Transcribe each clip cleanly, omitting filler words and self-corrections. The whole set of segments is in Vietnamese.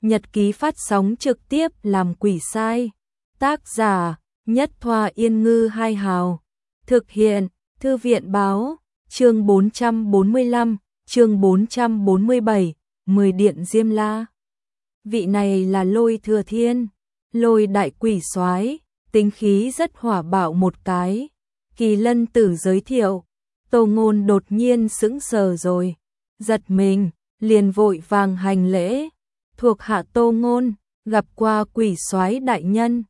Nhật ký phát sóng trực tiếp làm quỷ sai. Tác giả Nhất Thoa Yên Ngư Hai Hào. Thực hiện Thư viện Báo. Chương 445, chương 447, 10 điện Diêm La. Vị này là Lôi Thừa Thiên, Lôi đại quỷ soái, tính khí rất hỏa bạo một cái. Kỳ Lân Tử giới thiệu, Tô Ngôn đột nhiên sững sờ rồi, giật mình, liền vội vàng hành lễ. Thuộc hạ Tô Ngôn, gặp qua quỷ soái đại nhân.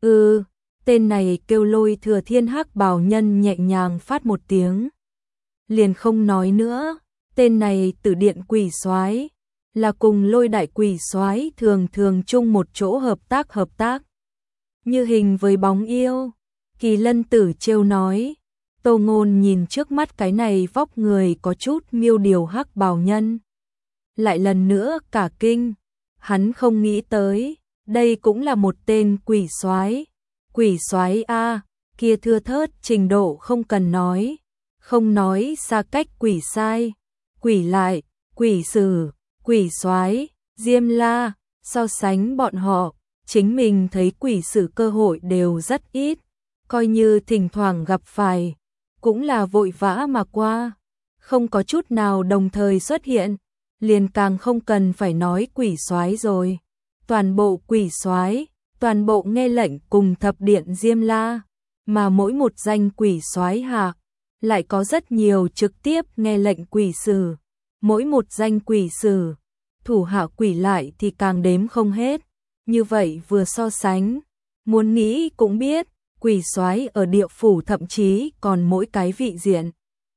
Tên này kêu Lôi Thừa Thiên hắc bào nhân nhẹ nhàng phát một tiếng. Liền không nói nữa, tên này Tử điện quỷ soái là cùng Lôi đại quỷ soái thường thường chung một chỗ hợp tác. Như hình với bóng yêu, Kỳ Lân Tử trêu nói. Tô Ngôn nhìn trước mắt cái này vóc người có chút miêu điều hắc bào nhân, lại lần nữa cả kinh. Hắn không nghĩ tới, đây cũng là một tên quỷ soái. Quỷ soái a, kia thưa thớt trình độ không cần nói, không nói xa cách quỷ sai, quỷ lại, quỷ sử, quỷ soái, Diêm La, so sánh bọn họ, chính mình thấy quỷ sử cơ hội đều rất ít, coi như thỉnh thoảng gặp phải, cũng là vội vã mà qua, không có chút nào đồng thời xuất hiện, liền càng không cần phải nói quỷ soái rồi. Toàn bộ quỷ soái, toàn bộ nghe lệnh cùng thập điện Diêm La, mà mỗi một danh quỷ soái hạ lại có rất nhiều trực tiếp nghe lệnh quỷ sử, mỗi một danh quỷ sử, thủ hạ quỷ lại thì càng đếm không hết. Như vậy vừa so sánh, muốn nghĩ cũng biết, quỷ soái ở địa phủ thậm chí còn mỗi cái vị diện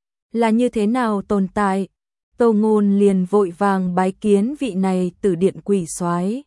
là như thế nào tồn tại. Tô Ngôn liền vội vàng bái kiến vị này Tử điện quỷ soái.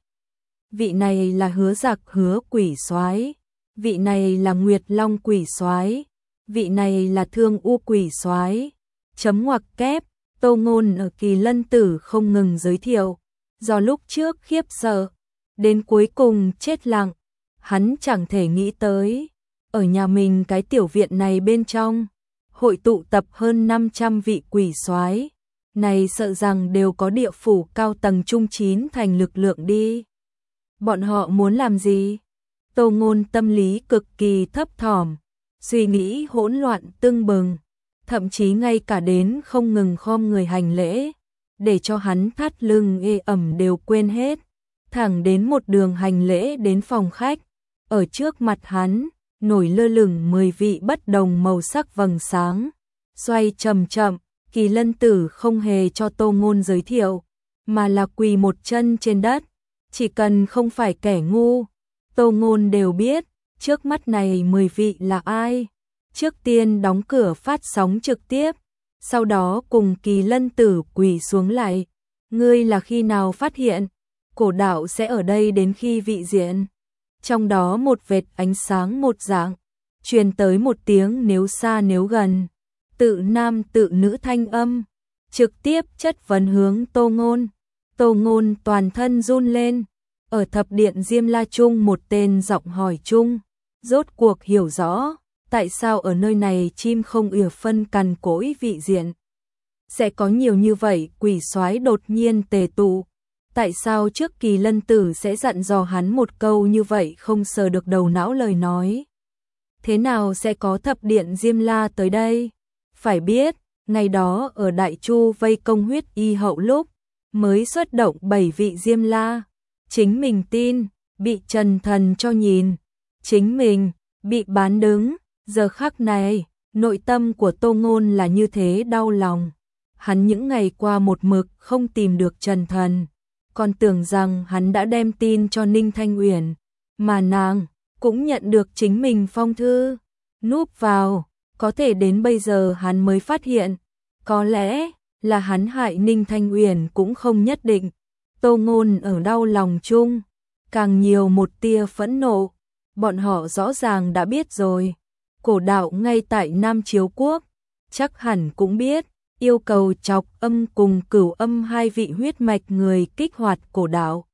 Vị này là Hứa Giặc Hứa quỷ soái, vị này là Nguyệt Long quỷ soái, vị này là Thương U quỷ soái. Chấm ngoặc kép, Tô Ngôn ở Kỳ Lân Tử không ngừng giới thiệu, do lúc trước khiếp sợ, đến cuối cùng chết lặng, hắn chẳng thể nghĩ tới, ở nhà mình cái tiểu viện này bên trong, hội tụ tập hơn 500 vị quỷ soái, này sợ rằng đều có địa phủ cao tầng trung chín thành lực lượng đi. Bọn họ muốn làm gì? Tô Ngôn tâm lý cực kỳ thấp thỏm, suy nghĩ hỗn loạn tưng bừng, thậm chí ngay cả đến không ngừng khom người hành lễ, để cho hắn thắt lưng ê ẩm đều quên hết, thẳng đến một đường hành lễ đến phòng khách, ở trước mặt hắn, nổi lơ lửng 10 vị bất đồng màu sắc vầng sáng, xoay chậm chậm. Kỳ Lân Tử không hề cho Tô Ngôn giới thiệu, mà là quỳ một chân trên đất, chỉ cần không phải kẻ ngu, Tô Ngôn đều biết, trước mắt này 10 vị là ai. Trước tiên đóng cửa phát sóng trực tiếp, sau đó cùng Kỳ Lân Tử quỳ xuống lại. Ngươi là khi nào phát hiện, cổ đạo sẽ ở đây đến khi vị diện? Trong đó một vệt ánh sáng một dạng, truyền tới một tiếng nếu xa nếu gần. Tự nam tự nữ thanh âm, trực tiếp chất vấn hướng Tô Ngôn. Tô Ngôn toàn thân run lên, ở thập điện Diêm La chung một tên giọng hỏi chung, rốt cuộc hiểu rõ, tại sao ở nơi này chim không ỉa phân cằn cỗi vị diện. Sẽ có nhiều như vậy quỷ soái đột nhiên tề tụ, tại sao trước Kỳ Lân Tử sẽ dặn dò hắn một câu như vậy không sờ được đầu não lời nói. Thế nào sẽ có thập điện Diêm La tới đây? Phải biết, ngày đó ở Đại Chu vây công Huyết Y Hậu lúc, mới xuất động 7 vị Diêm La. Chính mình tin, bị Trần Thần cho nhìn. Chính mình, bị bán đứng. Giờ khắc này, nội tâm của Tô Ngôn là như thế đau lòng. Hắn những ngày qua một mực không tìm được Trần Thần. Còn tưởng rằng hắn đã đem tin cho Ninh Thanh Uyển. Mà nàng, cũng nhận được chính mình phong thư. Núp vào. Có thể đến bây giờ hắn mới phát hiện, có lẽ là hắn hại Ninh Thanh Uyển cũng không nhất định. Tô Ngôn ở đau lòng chung, càng nhiều một tia phẫn nộ. Bọn họ rõ ràng đã biết rồi, cổ đạo ngay tại Nam Chiếu Quốc, chắc hẳn cũng biết, yêu cầu Chọc Âm cùng Cửu Âm hai vị huyết mạch người kích hoạt cổ đạo.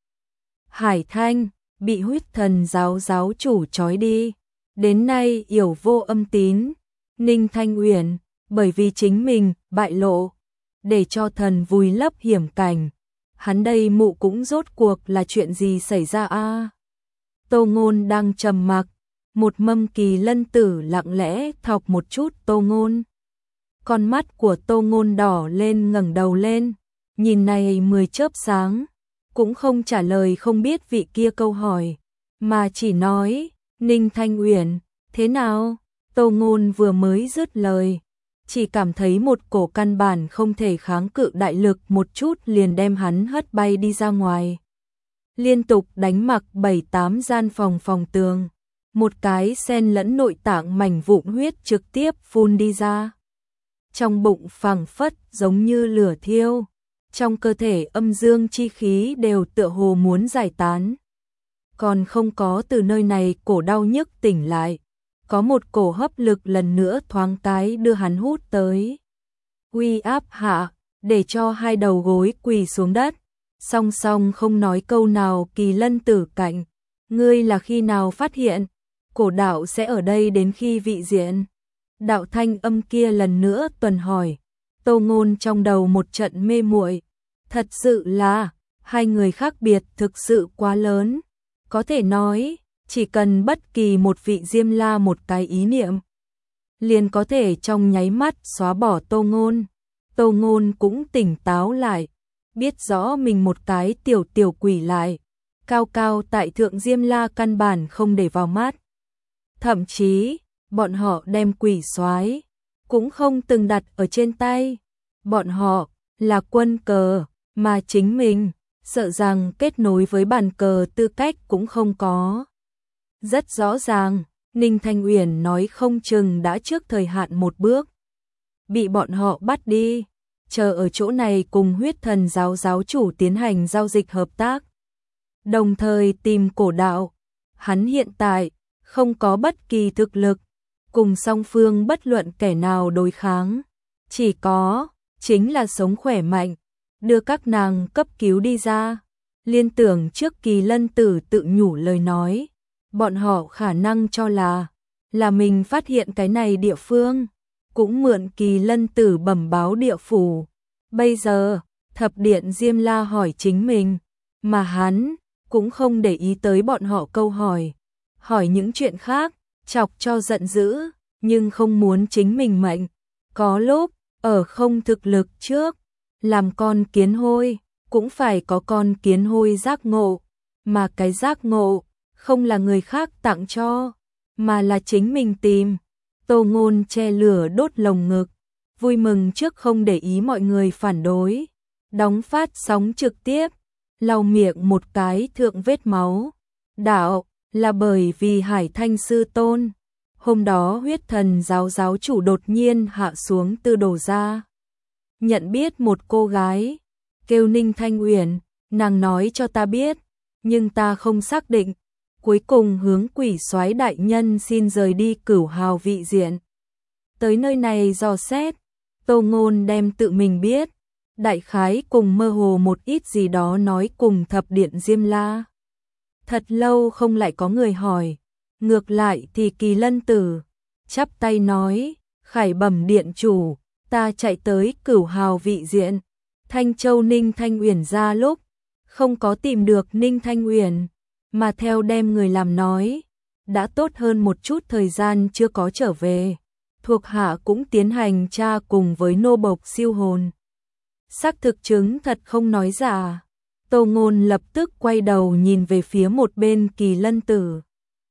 Hải Thanh bị huyết thần giáo chủ trói đi, đến nay yểu vô âm tín. Ninh Thanh Uyển, bởi vì chính mình bại lộ, để cho thần vùi lấp hiểm cảnh, hắn đây mụ cũng rốt cuộc là chuyện gì xảy ra a? Tô Ngôn đang trầm mặc, một mâm Kỳ Lân Tử lặng lẽ thọc một chút Tô Ngôn. Con mắt của Tô Ngôn đỏ lên, ngẩng đầu lên, nhìn này 10 chớp sáng, cũng không trả lời không biết vị kia câu hỏi, mà chỉ nói, Ninh Thanh Uyển, thế nào? Tô Ngôn vừa mới dứt lời, chỉ cảm thấy một cổ căn bản không thể kháng cự đại lực một chút liền đem hắn hất bay đi ra ngoài. Liên tục đánh mặc 7-8 gian phòng tường, một cái xen lẫn nội tạng mảnh vụn huyết trực tiếp phun đi ra. Trong bụng phảng phất giống như lửa thiêu, trong cơ thể âm dương chi khí đều tựa hồ muốn giải tán. Còn không có từ nơi này cổ đau nhức tỉnh lại, có một cổ hấp lực lần nữa thoáng cái đưa hắn hút tới. Uy áp hạ, để cho hai đầu gối quỳ xuống đất, song song không nói câu nào. Kỳ Lân Tử cạnh, ngươi là khi nào phát hiện cổ đạo sẽ ở đây đến khi vị diện? Đạo thanh âm kia lần nữa tuần hỏi. Tô Ngôn trong đầu một trận mê muội, thật sự là hai người khác biệt thực sự quá lớn, có thể nói chỉ cần bất kỳ một vị Diêm La một cái ý niệm liền có thể trong nháy mắt xóa bỏ Tô Ngôn. Tô Ngôn cũng tỉnh táo lại, biết rõ mình một cái tiểu quỷ lại, cao cao tại thượng Diêm La căn bản không để vào mắt. Thậm chí, bọn họ đem quỷ soái cũng không từng đặt ở trên tay. Bọn họ là quân cờ, mà chính mình, sợ rằng kết nối với bàn cờ tư cách cũng không có. Rất rõ ràng, Ninh Thanh Uyển nói không chừng đã trước thời hạn một bước bị bọn họ bắt đi, chờ ở chỗ này cùng Huyết Thần giáo giáo chủ tiến hành giao dịch hợp tác, đồng thời tìm cổ đạo. Hắn hiện tại không có bất kỳ thực lực cùng song phương bất luận kẻ nào đối kháng, chỉ có chính là sống khỏe mạnh, đưa các nàng cấp cứu đi ra. Liên tưởng trước Kỳ Lân Tử tự nhủ lời nói, bọn họ khả năng cho là mình phát hiện cái này địa phương, cũng mượn Kỳ Lân Tử bẩm báo địa phủ. Bây giờ, thập điện Diêm La hỏi chính mình, mà hắn cũng không để ý tới bọn họ câu hỏi những chuyện khác, chọc cho giận dữ, nhưng không muốn chính mình mệnh. Có lúc, ở không thực lực trước, làm con kiến hôi, cũng phải có con kiến hôi giác ngộ, mà cái giác ngộ không là người khác tặng cho, mà là chính mình tìm. Tô Ngôn che lửa đốt lồng ngực, vui mừng trước không để ý mọi người phản đối, đóng phát sóng trực tiếp, lau miệng một cái thượng vết máu. Đạo là bởi vì Hải Thanh sư tôn, hôm đó Huyết Thần giáo giáo chủ đột nhiên hạ xuống từ đồ ra, nhận biết một cô gái kêu Ninh Thanh Uyển, nàng nói cho ta biết, nhưng ta không xác định. Cuối cùng hướng quỷ soái đại nhân xin rời đi Cửu Hào vị diện, tới nơi này dò xét. Tô Ngôn đem tự mình biết, đại khái cùng mơ hồ một ít gì đó nói cùng thập điện Diêm La. Thật lâu không lại có người hỏi, ngược lại thì Kỳ Lân Tử chắp tay nói, khải bẩm điện chủ, ta chạy tới Cửu Hào vị diện, Thanh Châu Ninh Thanh Uyển ra lúc không có tìm được Ninh Thanh Uyển, mà theo đem người làm nói, đã tốt hơn một chút thời gian chưa có trở về. Thuộc hạ cũng tiến hành tra cùng với nô bộc siêu hồn, xác thực chứng thật không nói giả. Tô Ngôn lập tức quay đầu nhìn về phía một bên Kỳ Lân Tử.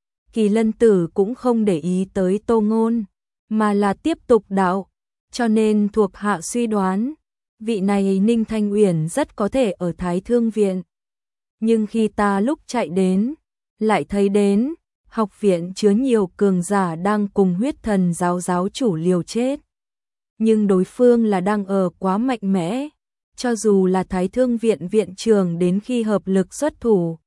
Kỳ Lân Tử cũng không để ý tới Tô Ngôn, mà là tiếp tục đạo, cho nên thuộc hạ suy đoán, vị này Ninh Thanh Uyển rất có thể ở Thái Thương viện. Nhưng khi ta lúc chạy đến, lại thấy đến học viện chứa nhiều cường giả đang cùng Huyết Thần giáo giáo chủ liều chết. Nhưng đối phương là đang ở quá mạnh mẽ, cho dù là Thái Thương viện viện trưởng đến khi hợp lực xuất thủ,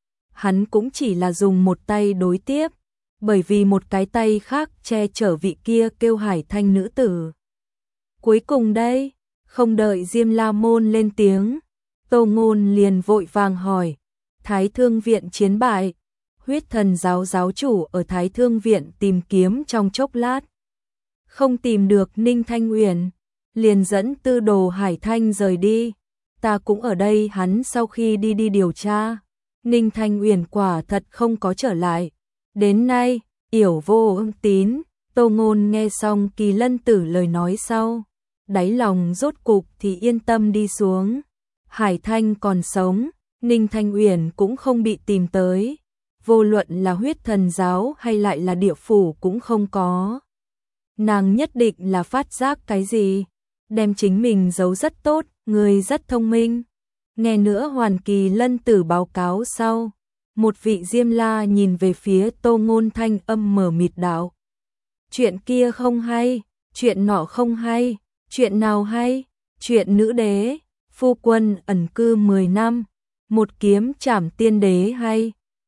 hắn cũng chỉ là dùng một tay đối tiếp, bởi vì một cái tay khác che chở vị kia kêu Hải Thanh nữ tử. Cuối cùng đây, không đợi Diêm La môn lên tiếng, Tô Ngôn liền vội vàng hỏi, Thái Thương viện chiến bại, Huyết Thần giáo giáo chủ ở Thái Thương viện tìm kiếm trong chốc lát, không tìm được Ninh Thanh Uyển, liền dẫn tư đồ Hải Thanh rời đi. ta cũng ở đây. Hắn sau khi đi điều tra, Ninh Thanh Uyển quả thật không có trở lại. Đến nay, yểu vô ưng tín. Tô Ngôn nghe xong Kỳ Lân Tử lời nói sau, đáy lòng rốt cục thì yên tâm đi xuống. Hải Thanh còn sống, Ninh Thanh Uyển cũng không bị tìm tới, vô luận là huyết thần giáo hay lại là địa phủ cũng không có. Nàng nhất định là phát giác cái gì, đem chính mình giấu rất tốt, người rất thông minh. Nghe nữa Hoàn Kỳ Lân Tử báo cáo sau, một vị Diêm La nhìn về phía Tô Ngôn thanh âm mờ mịt đạo: chuyện kia không hay, chuyện nọ không hay, chuyện nào hay? Chuyện nữ đế, phu quân ẩn cư 10 năm, một kiếm trảm tiên đế hay?